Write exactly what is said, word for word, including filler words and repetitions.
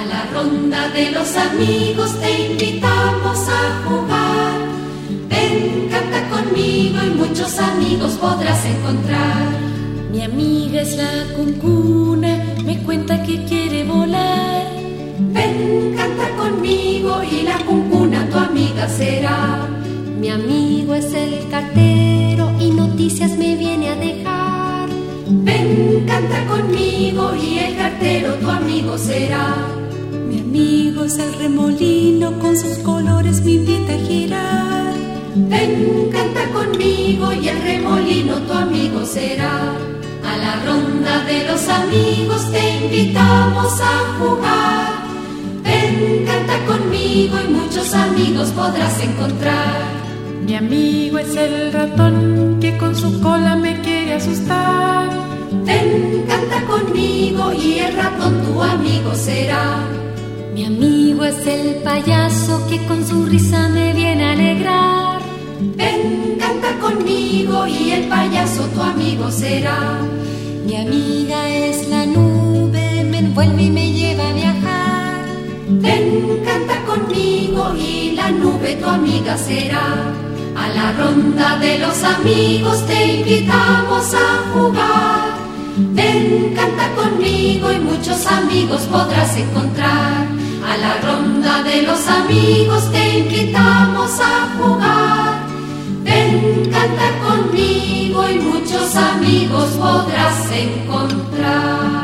la ronda de los amigos te invitamos a jugar. Ven, canta conmigo y muchos amigos podrás encontrar. Mi amiga es la cuncuna, me cuenta que quiere volar. Ven, canta conmigo y la cuncuna tu amiga será. Mi amigo es el cartero y noticias me viene a dejar. Ven, canta conmigo y el cartero tu amigo será. Mi amigo es el remolino, con sus colores me invita a girar. Ven, canta conmigo y el remolino tu amigo será. A la ronda de los amigos te invitamos a jugar. Ven, canta conmigo y muchos amigos podrás encontrar. Mi amigo es el ratón que con su cola me quiere asustar. Ven, canta conmigo y el ratón tu amigo será. Mi amigo es el payaso que con su risa me viene a alegrar. Ven, canta conmigo y el payaso tu amigo será. Mi amiga es la nube, me envuelve y me lleva a viajar. Ven, canta conmigo y la nube tu amiga será. A la ronda de los amigos te invitamos a jugar. Ven, canta conmigo y muchos amigos podrás encontrar. A la ronda de los amigos te invitamos a jugar. Ven, canta conmigo y muchos amigos podrás encontrar.